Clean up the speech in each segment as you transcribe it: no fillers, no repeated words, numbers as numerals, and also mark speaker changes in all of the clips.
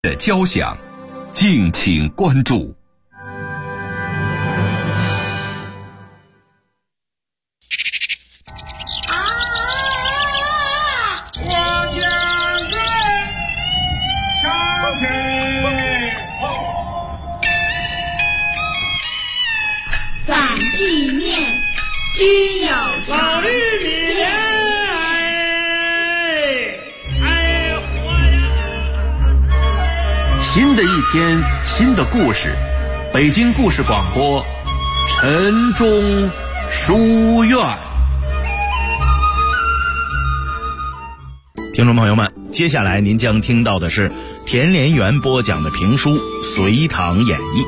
Speaker 1: 的交响，敬请关注。
Speaker 2: 反地面居有常。
Speaker 1: 新的一天，新的故事。北京故事广播，晨钟书院。
Speaker 3: 听众朋友们，接下来您将听到的是田连元播讲的评书《隋唐演义》。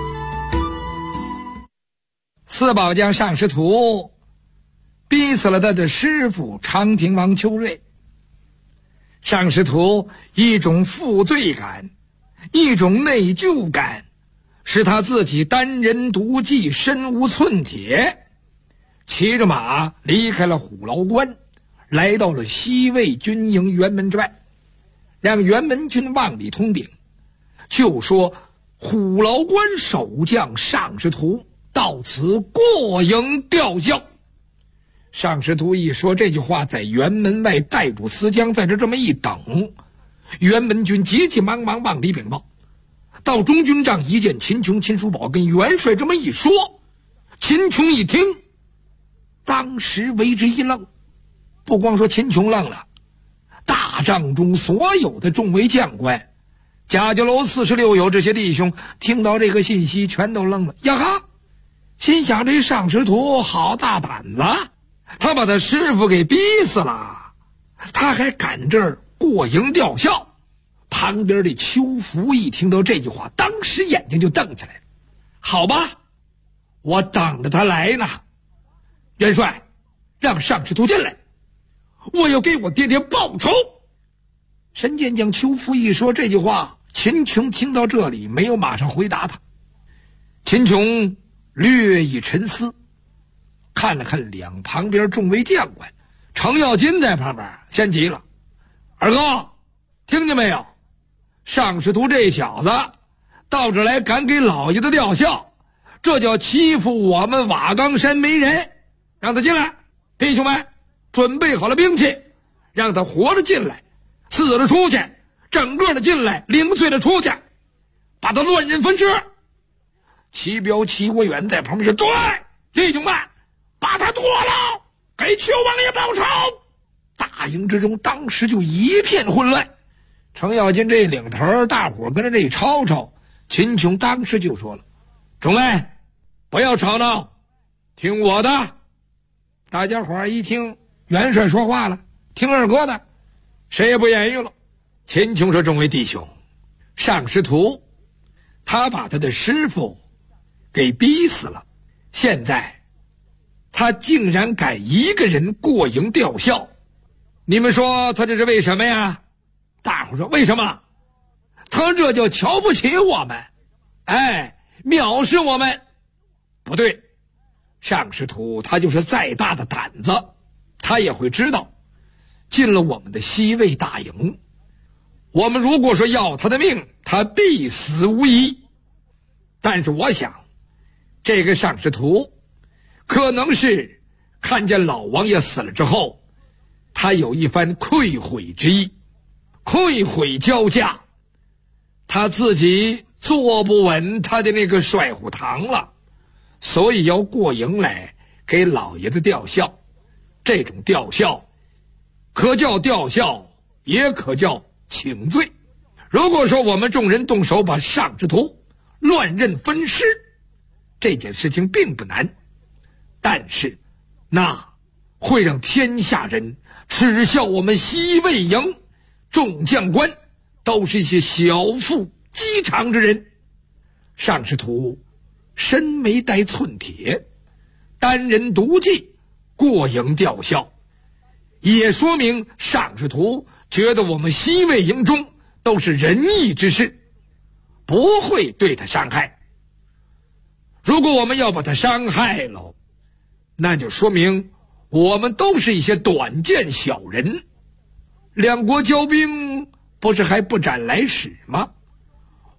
Speaker 4: 四宝将尚师徒逼死了他的师傅长平王邱瑞。尚师徒一种负罪感，一种内疚感，使他自己单人独骑，身无寸铁，骑着马离开了虎牢关，来到了西魏军营辕门之外，让辕门军往里通禀，就说虎牢关守将尚师徒到此过营吊孝。尚师徒一说这句话，在辕门外逮捕司将在这么一等，辕门军急急忙忙往里禀报。到中军帐一见秦琼、秦叔宝跟元帅这么一说，秦琼一听，当时为之一愣。不光说秦琼愣了，大帐中所有的众位将官，贾家楼46友这些弟兄听到这个信息全都愣了。呀哈，心想这尚师徒好大胆子，他把他师傅给逼死了，他还赶这儿过营吊孝。旁边的邱福一听到这句话，当时眼睛就瞪起来了。好吧，我等着他来呢。元帅，让尚师徒进来，我要给我爹爹报仇。神剑将邱福一说这句话，秦琼听到这里没有马上回答他。秦琼略一沉思，看了看两旁边众位将官，程咬金在旁边先急了：二哥，听见没有？尚师徒这小子到这来敢给老爷子吊孝，这叫欺负我们瓦岗山没人，让他进来。弟兄们准备好了兵器，让他活着进来，死了出去，整个的进来，零碎的出去，把他乱刃分尸。齐彪、齐国远在旁边说：对，弟兄们把他剁了，给邱王爷报仇。大营之中当时就一片混乱。程咬金这领头，大伙跟着这一吵吵，秦琼当时就说了：众位不要吵闹，听我的。大家伙一听元帅说话了，听二哥的，谁也不言语了。秦琼说：众位弟兄，尚师徒他把他的师傅给逼死了，现在他竟然敢一个人过营吊孝，你们说他这是为什么呀？大伙说：为什么？他这叫瞧不起我们，藐视我们。不对，尚师徒他就是再大的胆子，他也会知道进了我们的西魏大营，我们如果说要他的命，他必死无疑。但是我想这个尚师徒可能是看见老王爷死了之后，他有一番愧悔之意，愧悔交加，他自己坐不稳他的那个帅虎堂了，所以要过营来给老爷子吊孝。这种吊孝可叫吊孝，也可叫请罪。如果说我们众人动手把尚师徒乱刃分尸，这件事情并不难，但是那会让天下人耻笑我们西魏营众将官都是一些小富饥肠之人。尚师徒身没带寸铁，单人独骑过营吊孝，也说明尚师徒觉得我们西魏营中都是仁义之士，不会对他伤害。如果我们要把他伤害了，那就说明我们都是一些短见小人。两国交兵不是还不斩来使吗？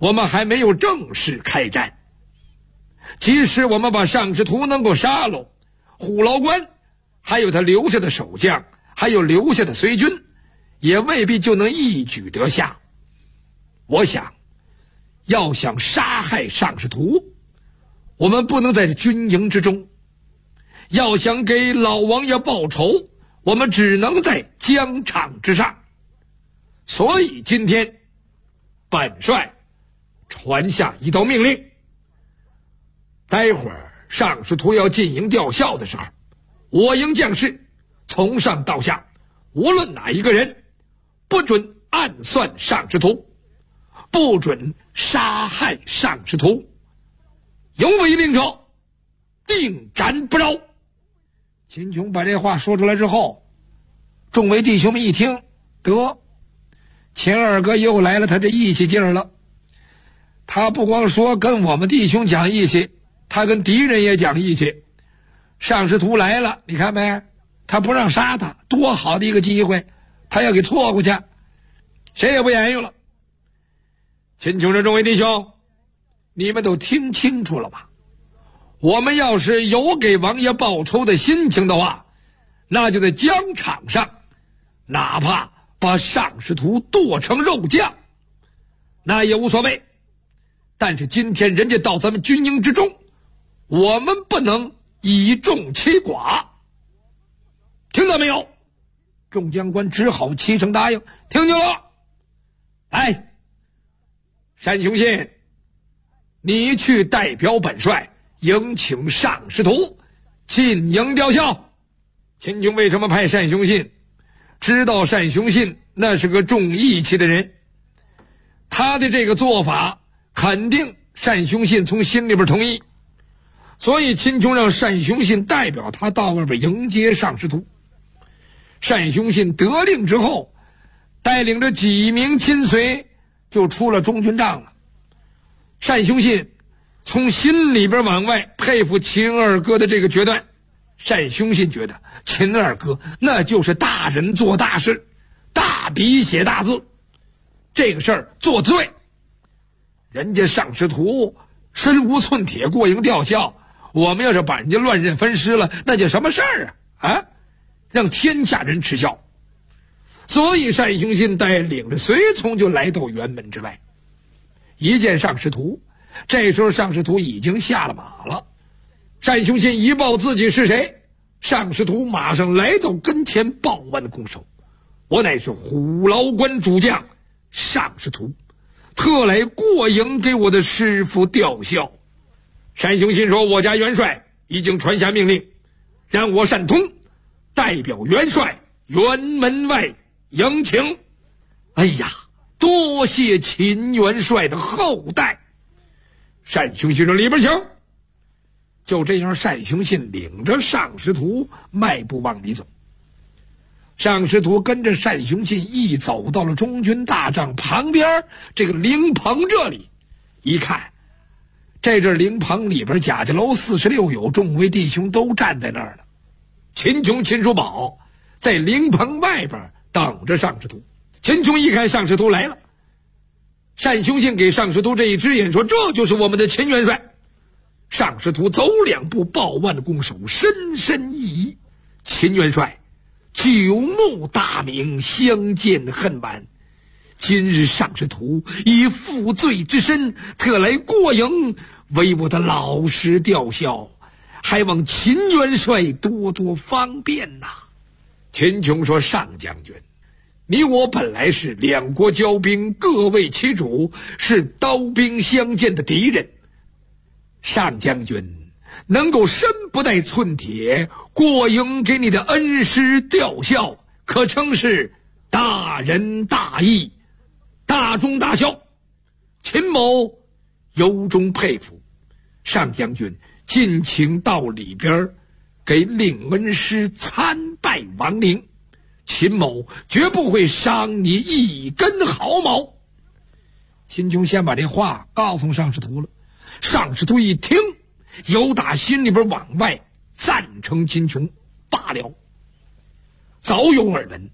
Speaker 4: 我们还没有正式开战。即使我们把尚士图能够杀了，虎牢关还有他留下的守将，还有留下的随军，也未必就能一举得下。我想，要想杀害尚士图，我们不能在军营之中；要想给老王爷报仇，我们只能在疆场之上。所以今天，本帅传下一道命令：待会儿尚士图要进营吊孝的时候，我营将士从上到下，无论哪一个人，不准暗算尚士图，不准杀害尚士图，有违令者定斩不饶。秦琼把这话说出来之后，众位弟兄们一听，得，秦二哥又来了他这义气劲儿了。他不光说跟我们弟兄讲义气，他跟敌人也讲义气。尚士图来了，你看没？他不让杀他，多好的一个机会，他要给错过去，谁也不言语了。秦琼这众位弟兄，你们都听清楚了吧？我们要是有给王爷报仇的心情的话，那就在疆场上，哪怕把尚士图剁成肉酱，那也无所谓。但是今天人家到咱们军营之中，我们不能以众欺寡，听到没有？众将官只好齐声答应，听见了。来，单雄信，你去代表本帅迎请尚士图进营吊孝。秦琼为什么派单雄信？知道单雄信那是个重义气的人，他的这个做法肯定单雄信从心里边同意，所以秦琼让单雄信代表他到外边迎接尚士图。单雄信得令之后，带领着几名亲随就出了中军帐了。单雄信从心里边往外佩服秦二哥的这个决断。单雄信觉得秦二哥那就是大人做大事，大笔写大字，这个事儿做对。人家尚士图身无寸铁过营吊孝，我们要是把人家乱刃分尸了，那叫什么事儿啊？让天下人耻笑。所以单雄信带领着随从就来到辕门之外，一见尚士图，这时候尚士图已经下了马了。单雄信一报自己是谁，尚士图马上来到跟前报腕拱手：我乃是虎牢关主将尚士图，特来过营给我的师父吊孝。单雄信说：我家元帅已经传下命令，让我单通代表元帅辕门外迎请。哎呀，多谢秦元帅的厚待。单雄信说：里边请。就这样，单雄信领着尚士图迈步往里走。尚士图跟着单雄信一走到了中军大帐旁边这个灵棚这里，一看，这阵灵棚里边贾家楼46友众位弟兄都站在那儿了。秦琼、秦叔宝在灵棚外边等着尚士图。秦琼一看尚士图来了，单雄信给尚士图这一只眼说：这就是我们的秦元帅。尚士图走两步，抱腕拱手，深深一揖：秦元帅，久慕大名，相见恨晚。今日尚士图以负罪之身，特来过营为我的老师吊孝，还望秦元帅多多方便呐。秦琼说：尚将军，你我本来是两国交兵，各为其主，是刀兵相见的敌人。尚将军能够身不带寸铁过营给你的恩师吊孝，可称是大仁大义，大忠大孝。秦某由衷佩服。尚将军尽情到里边给令恩师参拜亡灵，秦某绝不会伤你一根毫毛。秦琼先把这话告诉尚士图了。尚士图一听，由打心里边往外赞成秦琼罢了。早有耳闻，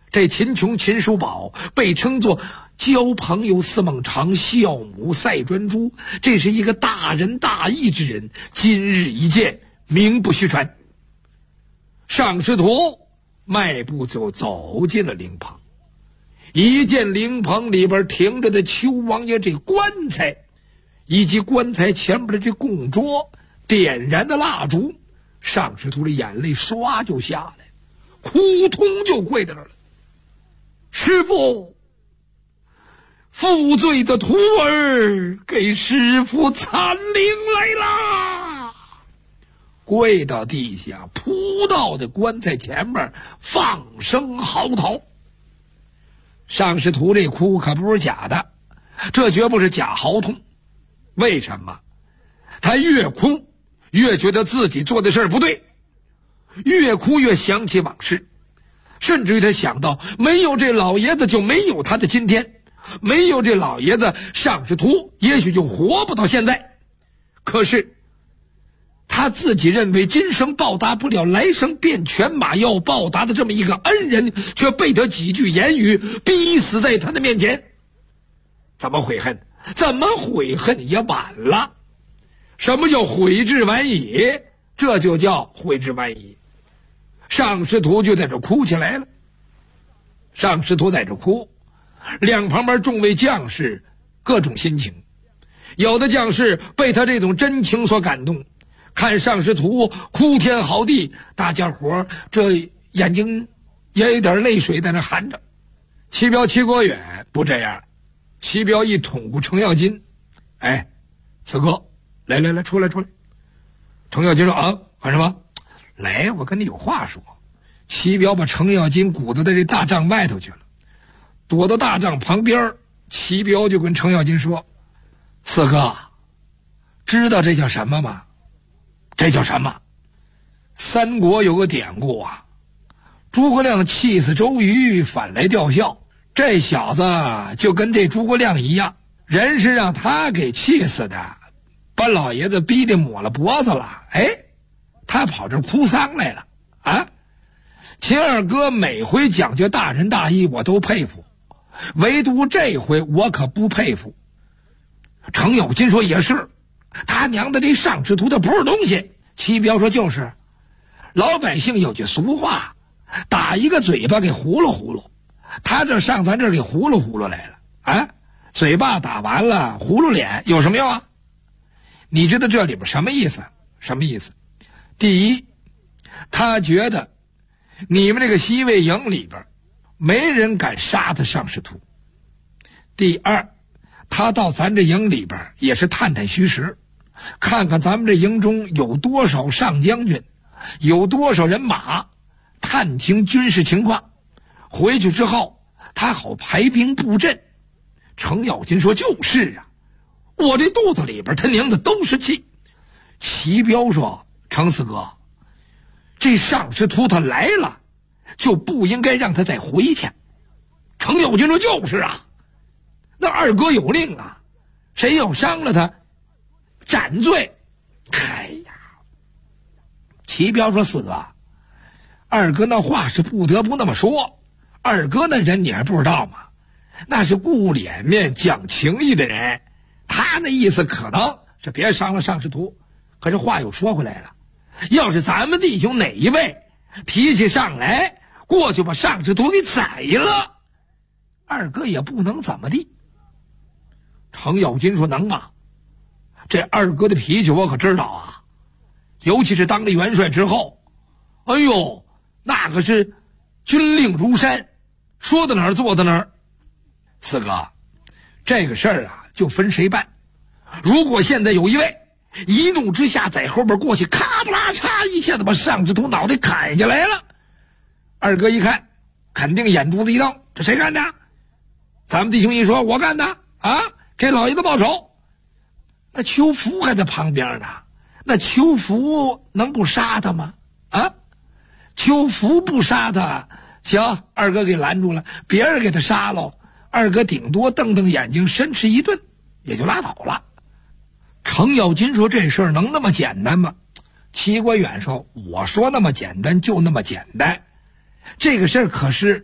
Speaker 4: 这秦琼、秦叔宝被称作交朋友似孟尝，孝母赛专诸，这是一个大仁大义之人，今日一见，名不虚传。尚师徒迈步就走进了灵棚，一见灵棚里边停着的邱王爷这棺材，以及棺材前边的这供桌，点燃的蜡烛，尚师徒的眼泪唰就下来，扑通就跪在那儿了。师父，负罪的徒儿给师父参灵来啦！跪到地下，扑到的棺材前面，放声嚎啕。尚师徒这哭可不是假的，这绝不是假嚎痛。为什么？他越哭越觉得自己做的事儿不对，越哭越想起往事，甚至于他想到没有这老爷子就没有他的今天，没有这老爷子尚师徒也许就活不到现在。可是他自己认为今生报答不了来生便犬马要报答的这么一个恩人，却被他几句言语逼死在他的面前。怎么悔恨？怎么悔恨也晚了。什么叫悔之晚矣？这就叫悔之晚矣。尚师徒就在这哭起来了。尚师徒在这哭，两旁边众位将士各种心情。有的将士被他这种真情所感动，看尚师徒哭天嚎地，大家伙这眼睛也有点泪水在那含着。齐彪、齐国远不这样，齐彪一捅过程咬金，哎，四哥，来，出来。程咬金说啊，干什么？来，我跟你有话说。齐彪把程咬金鼓捣在这大帐外头去了，躲到大帐旁边。齐彪就跟程咬金说：“四哥，知道这叫什么吗？这叫什么？三国有个典故啊，诸葛亮气死周瑜，反来吊孝。这小子就跟这诸葛亮一样，人是让他给气死的，把老爷子逼得抹了脖子了。哎，他跑这哭丧来了啊！秦二哥每回讲究大仁大义，我都佩服，唯独这回我可不佩服。”程咬金说：“也是，他娘的这尚师徒他不是东西。”齐彪说：“就是，老百姓有句俗话，打一个嘴巴给糊弄糊弄，他这上咱这儿给糊弄糊弄来了啊！嘴巴打完了，糊弄脸有什么用啊？你知道这里边什么意思？什么意思？第一，他觉得你们这个西魏营里边没人敢杀他尚师徒。第二，他到咱这营里边也是探探虚实，看看咱们这营中有多少上将军，有多少人马，探听军事情况，回去之后他好排兵布阵。”程咬金说：“就是啊，我这肚子里边他娘的都是气。”齐彪说：“程四哥，这尚师徒他来了，就不应该让他再回去。”程咬金说：“就是啊，那二哥有令啊，谁要伤了他，斩罪。”哎呀，齐彪说：“四哥，二哥那话是不得不那么说。二哥那人你还不知道吗？那是顾脸面、讲情义的人，他那意思可能是别伤了尚师徒。可是话又说回来了，要是咱们弟兄哪一位脾气上来，过去把尚师徒给宰了，二哥也不能怎么地。”程咬金说：“能吗？这二哥的脾气我可知道啊，尤其是当了元帅之后，哎呦，那可是军令如山，说到哪儿做到哪儿。四哥，这个事儿啊，就分谁办。如果现在有一位一怒之下在后边过去，咔不拉嚓一下子把尚师徒脑袋砍下来了，二哥一看，肯定眼珠子一瞪，这谁干的？咱们弟兄一说，我干的啊，给老爷子报仇。那邱福还在旁边呢，那邱福能不杀他吗？啊，邱福不杀他，行，二哥给拦住了，别人给他杀了，二哥顶多瞪瞪眼睛，申斥一顿，也就拉倒了。程咬金说：“这事儿能那么简单吗？”齐国远说：“我说那么简单就那么简单，这个事儿可是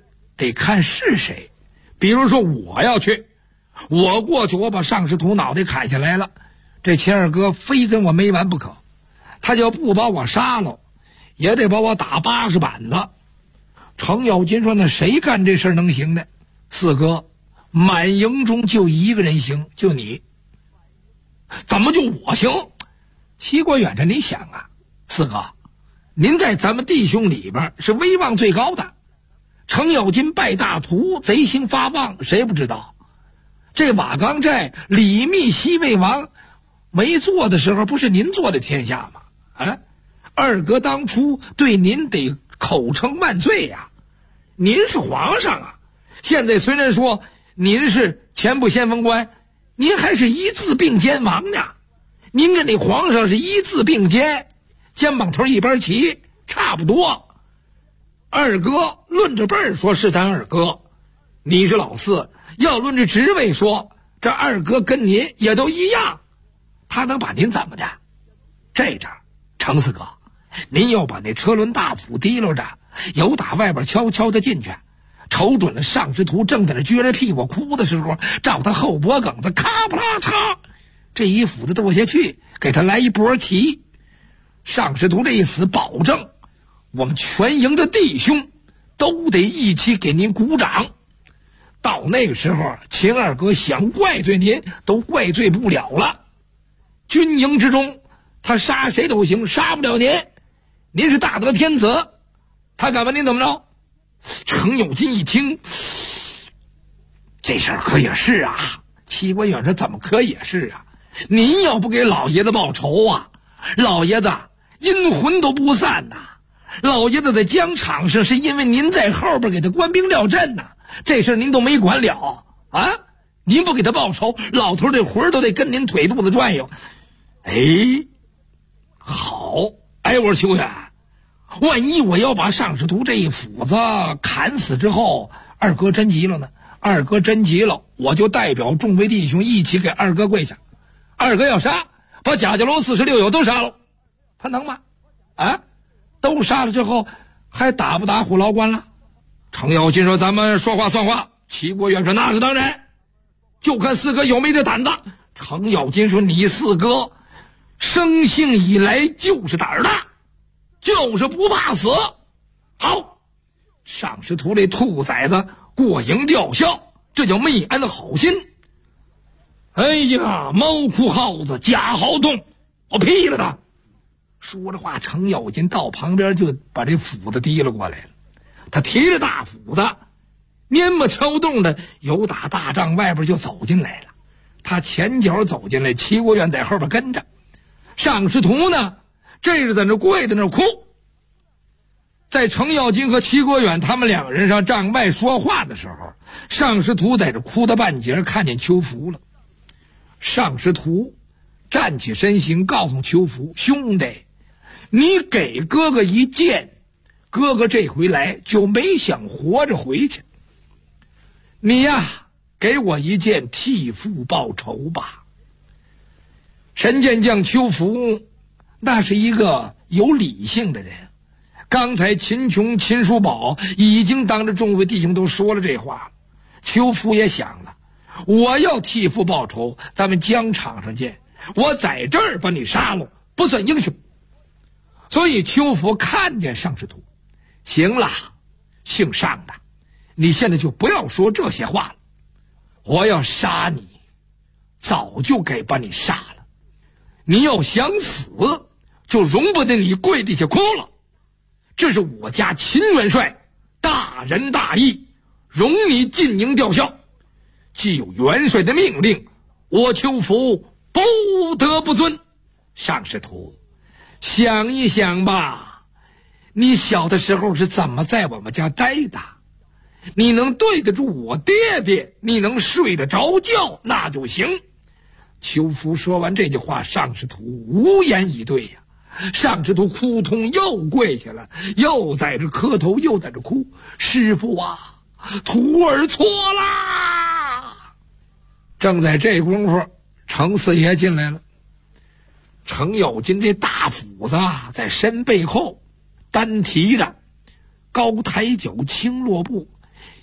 Speaker 4: 得看是谁。比如说我要去，我过去，我把上师徒脑袋砍下来了，这秦二哥非跟我没完不可，他就不把我杀了，也得把我打80板子。程咬金说：“那谁干这事能行呢？”四哥，满营中就一个人行，就你。怎么就我行？齐国远着你想啊，四哥，您在咱们弟兄里边是威望最高的。程咬金拜大徒，贼心发旺，谁不知道？这瓦岗寨李密西魏王没做的时候，不是您做的天下吗？啊，二哥当初对您得口称万岁呀！您是皇上啊！现在虽然说您是前部先锋官，您还是一字并肩王呢。您跟那皇上是一字并肩，肩膀头一边齐，差不多。二哥论着辈儿说是咱二哥，你是老四，要论着职位说，这二哥跟您也都一样，他能把您怎么的？这阵程四哥，您要把那车轮大斧提溜着，由打外边悄悄的进去，瞅准了上师徒正在那撅着屁股哭的时候，照他后脖梗子咔不啦嚓，这一斧子剁下去，给他来一波旗。上师徒这一死，保证我们全营的弟兄都得一起给您鼓掌。到那个时候，秦二哥想怪罪您都怪罪不了了。军营之中，他杀谁都行，杀不了您，您是大德天子，他敢问您怎么着？程咬金一听，这事儿可也是啊。齐国远说：“怎么可也是啊？您要不给老爷子报仇啊，老爷子阴魂都不散呐。老爷子在疆场上是因为您在后边给他官兵撂阵呐，这事您都没管了啊！您不给他报仇，老头这魂都得跟您腿肚子转悠。”哎，好，哎，我说邱远，万一我要把上师徒这一斧子砍死之后，二哥真急了呢？二哥真急了，我就代表众位弟兄一起给二哥跪下。二哥要杀，把贾家楼46友都杀了，他能吗？啊，都杀了之后，还打不打虎牢关了？程咬金说：“咱们说话算话。”齐国远说：“那是当然，就看四哥有没这胆子。”程咬金说：“你四哥生性以来就是胆儿大，就是不怕死。好，上师徒这兔崽子过营吊孝，这叫没安的好心。哎呀，猫哭耗子假豪动，我劈了他！”说着话，程咬金到旁边就把这斧子提了过来了。他提着大斧子，蔫么敲动的由打大帐外边就走进来了。他前脚走进来，齐国远在后边跟着。上师徒呢，这是在那跪在那哭。在程咬金和齐国远他们两个人上帐外说话的时候，上师徒在这哭到半截，看见邱福了。上师徒站起身形，告诉邱福：“兄弟，你给哥哥一剑，哥哥这回来就没想活着回去。你呀，给我一剑，替父报仇吧。”神剑将邱福那是一个有理性的人，刚才秦琼、秦叔宝已经当着众位弟兄都说了这话了。邱福也想了，我要替父报仇，咱们疆场上见，我在这儿把你杀了不算英雄。所以邱福看见上师徒，行了，姓上的，你现在就不要说这些话了。我要杀你，早就该把你杀了。你要想死，就容不得你跪地下哭了。这是我家秦元帅大仁大义，容你进营吊孝。既有元帅的命令，我邱福不得不遵。上师徒，想一想吧，你小的时候是怎么在我们家待的？你能对得住我爹爹，你能睡得着觉，那就行。邱福说完这句话，上师徒无言以对呀。上师徒哭痛，又跪下了，又在这磕头，又在这哭：“师父啊，徒儿错啦！”正在这功夫，程四爷进来了。程咬金这大斧子在身背后单提着，高抬脚轻落步，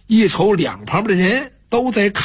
Speaker 4: 一瞅两旁的人都在看